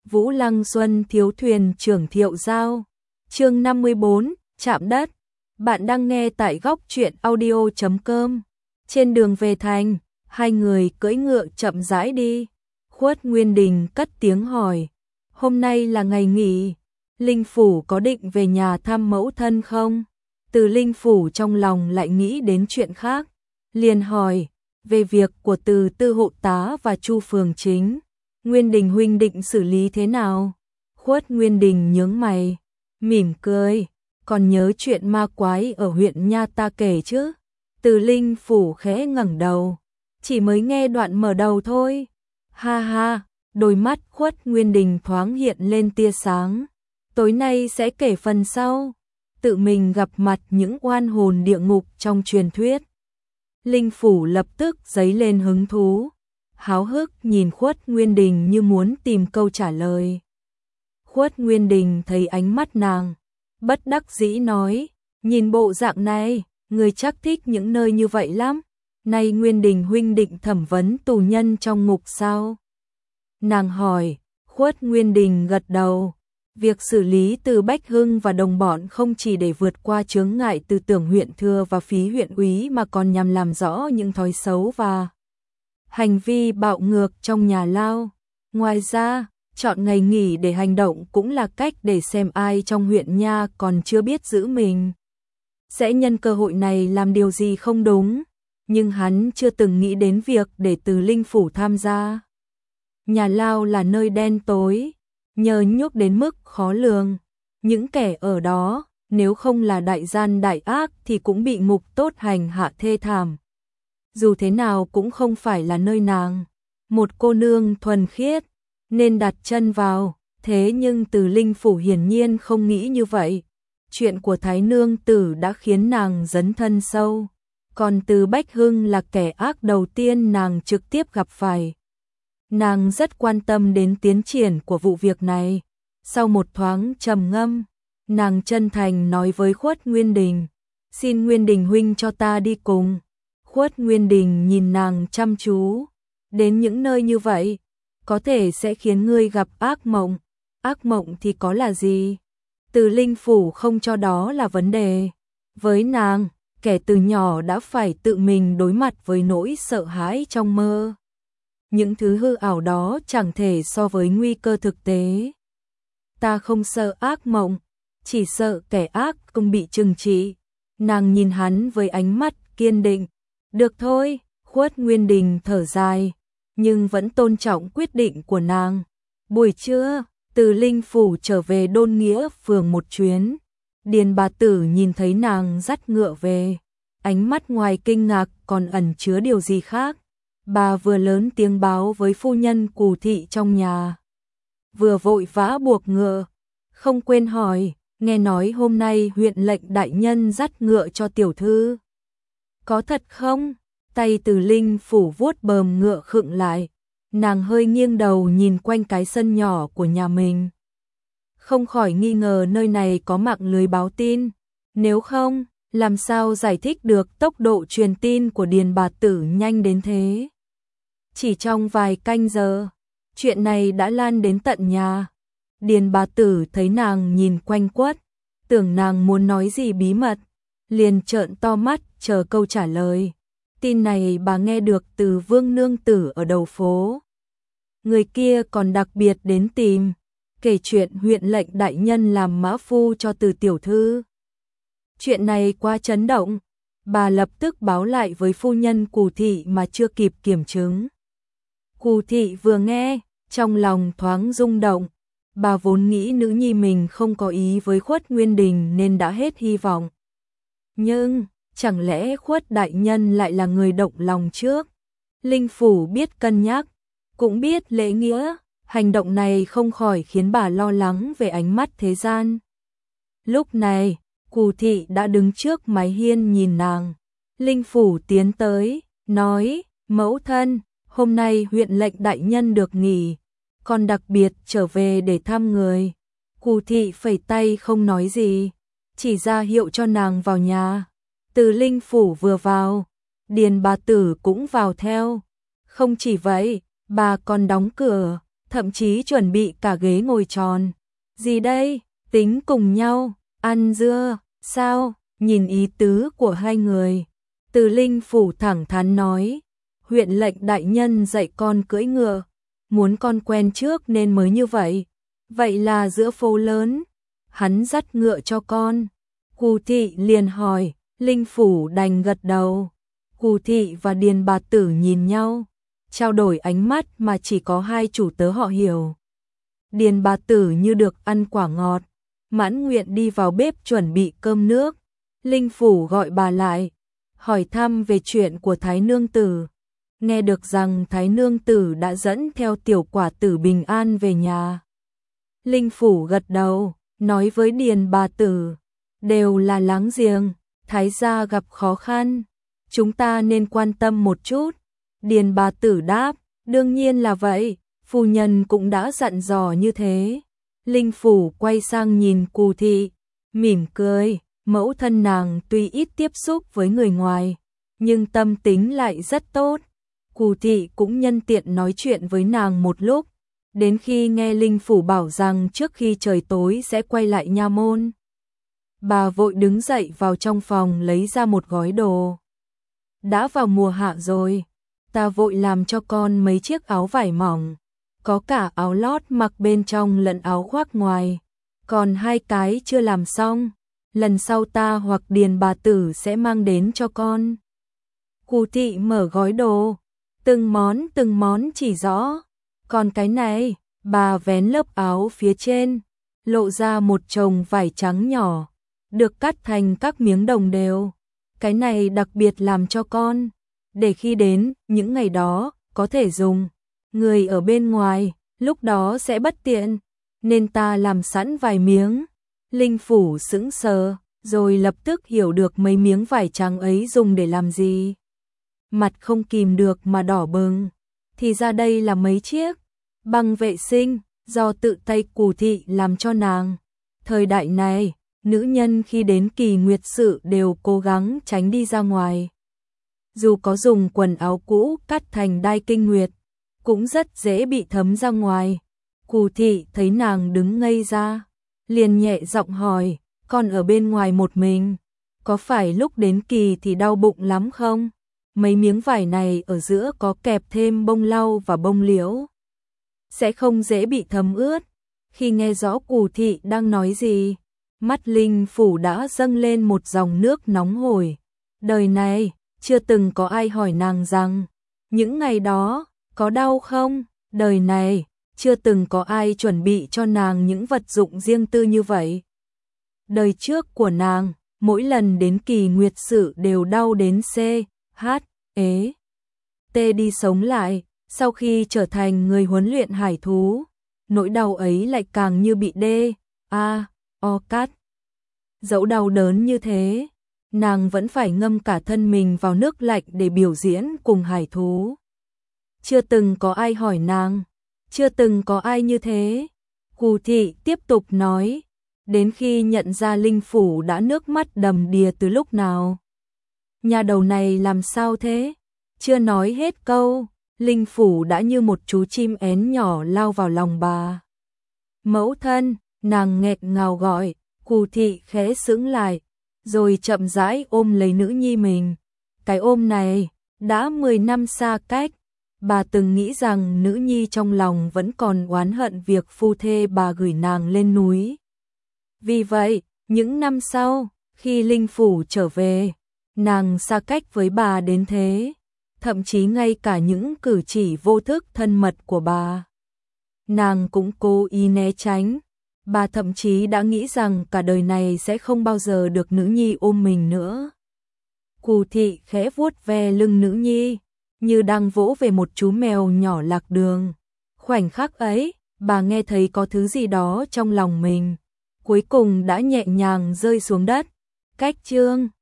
Vũ Lăng Xuân thiếu thuyền trưởng Thiệu Giao. Chương 54, chạm đất. Bạn đang nghe tại góc truyện audio.com. Trên đường về thành, hai người cưỡi ngựa chậm rãi đi. Khuất Nguyên Đình cất tiếng hỏi, hôm nay là ngày nghỉ, Linh Phủ có định về nhà thăm mẫu thân không? Từ Linh Phủ trong lòng lại nghĩ đến chuyện khác, liền hỏi, về việc của Từ Tư hộ tá và Chu phường chính, Nguyên Đình huynh định xử lý thế nào? Khuất Nguyên Đình nhướng mày, mỉm cười, còn nhớ chuyện ma quái ở huyện Nha ta kể chứ? Từ Linh Phủ khẽ ngẩng đầu, chỉ mới nghe đoạn mở đầu thôi. Ha ha, đôi mắt Khuất Nguyên Đình thoáng hiện lên tia sáng. Tối nay sẽ kể phần sau, tự mình gặp mặt những oan hồn địa ngục trong truyền thuyết. Linh Phủ lập tức dấy lên hứng thú, háo hức nhìn Khuất Nguyên Đình như muốn tìm câu trả lời. Khuất Nguyên Đình thấy ánh mắt nàng, bất đắc dĩ nói, nhìn bộ dạng này, người chắc thích những nơi như vậy lắm. Nay Nguyên Đình huynh định thẩm vấn tù nhân trong ngục sao? Nàng hỏi. Khuất Nguyên Đình gật đầu. Việc xử lý Từ Bách Hưng và đồng bọn không chỉ để vượt qua chướng ngại tư tưởng huyện thừa và phí huyện úy mà còn nhằm làm rõ những thói xấu và hành vi bạo ngược trong nhà lao. Ngoài ra, chọn ngày nghỉ để hành động cũng là cách để xem ai trong huyện Nha còn chưa biết giữ mình sẽ nhân cơ hội này làm điều gì không đúng. Nhưng hắn chưa từng nghĩ đến việc để Từ Linh Phủ tham gia. Nhà lao là nơi đen tối, nhờ nhúc đến mức khó lường. Những kẻ ở đó, nếu không là đại gian đại ác thì cũng bị ngục tốt hành hạ thê thảm. Dù thế nào cũng không phải là nơi nàng, một cô nương thuần khiết, nên đặt chân vào. Thế nhưng Từ Linh Phủ hiển nhiên không nghĩ như vậy. Chuyện của Thái Nương Tử đã khiến nàng dấn thân sâu. Còn Từ Bách Hưng là kẻ ác đầu tiên nàng trực tiếp gặp phải. Nàng rất quan tâm đến tiến triển của vụ việc này. Sau một thoáng trầm ngâm, nàng chân thành nói với Khuất Nguyên Đình, xin Nguyên Đình huynh cho ta đi cùng. Khuất Nguyên Đình nhìn nàng chăm chú, đến những nơi như vậy, có thể sẽ khiến ngươi gặp ác mộng. Ác mộng thì có là gì? Từ Linh Phủ không cho đó là vấn đề. Với nàng, kẻ từ nhỏ đã phải tự mình đối mặt với nỗi sợ hãi trong mơ. Những thứ hư ảo đó chẳng thể so với nguy cơ thực tế. Ta không sợ ác mộng, chỉ sợ kẻ ác không bị trừng trị. Nàng nhìn hắn với ánh mắt kiên định. Được thôi, Khuất Nguyên Đình thở dài, nhưng vẫn tôn trọng quyết định của nàng. Buổi trưa, Từ Linh Phủ trở về Đôn Nghĩa phường một chuyến. Điền bà tử nhìn thấy nàng dắt ngựa về, ánh mắt ngoài kinh ngạc còn ẩn chứa điều gì khác. Bà vừa lớn tiếng báo với phu nhân Cù thị trong nhà, vừa vội vã buộc ngựa, không quên hỏi, nghe nói hôm nay huyện lệnh đại nhân dắt ngựa cho tiểu thư. Có thật không? Tay Từ Linh Phủ vuốt bờm ngựa khựng lại, nàng hơi nghiêng đầu nhìn quanh cái sân nhỏ của nhà mình. Không khỏi nghi ngờ nơi này có mạng lưới báo tin, nếu không, làm sao giải thích được tốc độ truyền tin của Điền bà tử nhanh đến thế. Chỉ trong vài canh giờ, chuyện này đã lan đến tận nhà. Điền bà tử thấy nàng nhìn quanh quất, tưởng nàng muốn nói gì bí mật, liền trợn to mắt chờ câu trả lời. Tin này bà nghe được từ Vương nương tử ở đầu phố. Người kia còn đặc biệt đến tìm, kể chuyện huyện lệnh đại nhân làm mã phu cho Từ tiểu thư. Chuyện này quá chấn động, bà lập tức báo lại với phu nhân Cù thị mà chưa kịp kiểm chứng. Cù thị vừa nghe, trong lòng thoáng rung động, bà vốn nghĩ nữ nhi mình không có ý với Khuất Nguyên Đình nên đã hết hy vọng. Nhưng, chẳng lẽ Khuất đại nhân lại là người động lòng trước? Linh Phủ biết cân nhắc, cũng biết lễ nghĩa, hành động này không khỏi khiến bà lo lắng về ánh mắt thế gian. Lúc này, Cù thị đã đứng trước mái hiên nhìn nàng. Linh Phủ tiến tới, nói, mẫu thân, hôm nay huyện lệnh đại nhân được nghỉ, còn đặc biệt trở về để thăm người. Cù thị phẩy tay không nói gì, chỉ ra hiệu cho nàng vào nhà. Từ Linh Phủ vừa vào, Điền bà tử cũng vào theo. Không chỉ vậy, bà còn đóng cửa, thậm chí chuẩn bị cả ghế ngồi tròn. Gì đây? Tính cùng nhau, ăn dưa, sao? Nhìn ý tứ của hai người. Từ Linh Phủ thẳng thắn nói, huyện lệnh đại nhân dạy con cưỡi ngựa, muốn con quen trước nên mới như vậy. Vậy là giữa phố lớn, hắn dắt ngựa cho con. Cù thị liền hỏi, Linh Phủ đành gật đầu. Cù thị và Điền bà tử nhìn nhau, trao đổi ánh mắt mà chỉ có hai chủ tớ họ hiểu. Điền bà tử như được ăn quả ngọt, mãn nguyện đi vào bếp chuẩn bị cơm nước. Linh Phủ gọi bà lại, hỏi thăm về chuyện của Thái Nương Tử. Nghe được rằng Thái Nương Tử đã dẫn theo tiểu quả tử bình an về nhà. Linh Phủ gật đầu, nói với Điền bà tử, đều là láng giềng, Thái gia gặp khó khăn, chúng ta nên quan tâm một chút. Điền bà tử đáp, đương nhiên là vậy, phu nhân cũng đã dặn dò như thế. Linh Phủ quay sang nhìn Cù thị, mỉm cười, mẫu thân nàng tuy ít tiếp xúc với người ngoài, nhưng tâm tính lại rất tốt. Cù thị cũng nhân tiện nói chuyện với nàng một lúc, đến khi nghe Linh Phủ bảo rằng trước khi trời tối sẽ quay lại nha môn. Bà vội đứng dậy vào trong phòng lấy ra một gói đồ. Đã vào mùa hạ rồi, ta vội làm cho con mấy chiếc áo vải mỏng, có cả áo lót mặc bên trong lẫn áo khoác ngoài, còn hai cái chưa làm xong, lần sau ta hoặc Điền bà tử sẽ mang đến cho con. Cù thị mở gói đồ, từng món chỉ rõ, còn cái này, bà vén lớp áo phía trên, lộ ra một chồng vải trắng nhỏ, được cắt thành các miếng đồng đều. Cái này đặc biệt làm cho con, để khi đến những ngày đó có thể dùng. Người ở bên ngoài lúc đó sẽ bất tiện, nên ta làm sẵn vài miếng. Linh Phủ sững sờ, rồi lập tức hiểu được mấy miếng vải trắng ấy dùng để làm gì. Mặt không kìm được mà đỏ bừng. Thì ra đây là mấy chiếc băng vệ sinh do tự tay Cù thị làm cho nàng. Thời đại này, nữ nhân khi đến kỳ nguyệt sự đều cố gắng tránh đi ra ngoài. Dù có dùng quần áo cũ cắt thành đai kinh nguyệt, cũng rất dễ bị thấm ra ngoài. Cù thị thấy nàng đứng ngây ra, liền nhẹ giọng hỏi, con ở bên ngoài một mình, có phải lúc đến kỳ thì đau bụng lắm không? Mấy miếng vải này ở giữa có kẹp thêm bông lau và bông liễu, sẽ không dễ bị thấm ướt. Khi nghe rõ Cù thị đang nói gì, mắt Linh Phủ đã dâng lên một dòng nước nóng hổi. Đời này, chưa từng có ai hỏi nàng rằng, những ngày đó, có đau không? Đời này, chưa từng có ai chuẩn bị cho nàng những vật dụng riêng tư như vậy. Đời trước của nàng, mỗi lần đến kỳ nguyệt sự đều đau đến C, H, ế, T đi sống lại. Sau khi trở thành người huấn luyện hải thú, nỗi đau ấy lại càng như bị D, A, O cắt. Dẫu đau đớn như thế, nàng vẫn phải ngâm cả thân mình vào nước lạnh để biểu diễn cùng hải thú. Chưa từng có ai hỏi nàng, chưa từng có ai như thế. Cù thị tiếp tục nói, đến khi nhận ra Linh Phủ đã nước mắt đầm đìa từ lúc nào. Nhà đầu này làm sao thế? Chưa nói hết câu, Linh Phủ đã như một chú chim én nhỏ lao vào lòng bà. Mẫu thân, nàng nghẹn ngào gọi. Cù thị khẽ sững lại, rồi chậm rãi ôm lấy nữ nhi mình. Cái ôm này, đã 10 năm xa cách, bà từng nghĩ rằng nữ nhi trong lòng vẫn còn oán hận việc phu thê bà gửi nàng lên núi. Vì vậy, những năm sau, khi Linh Phủ trở về, nàng xa cách với bà đến thế, thậm chí ngay cả những cử chỉ vô thức thân mật của bà, nàng cũng cố ý né tránh. Bà thậm chí đã nghĩ rằng cả đời này sẽ không bao giờ được nữ nhi ôm mình nữa. Cù thị khẽ vuốt ve lưng nữ nhi, như đang vỗ về một chú mèo nhỏ lạc đường. Khoảnh khắc ấy, bà nghe thấy có thứ gì đó trong lòng mình, cuối cùng đã nhẹ nhàng rơi xuống đất. Cách chương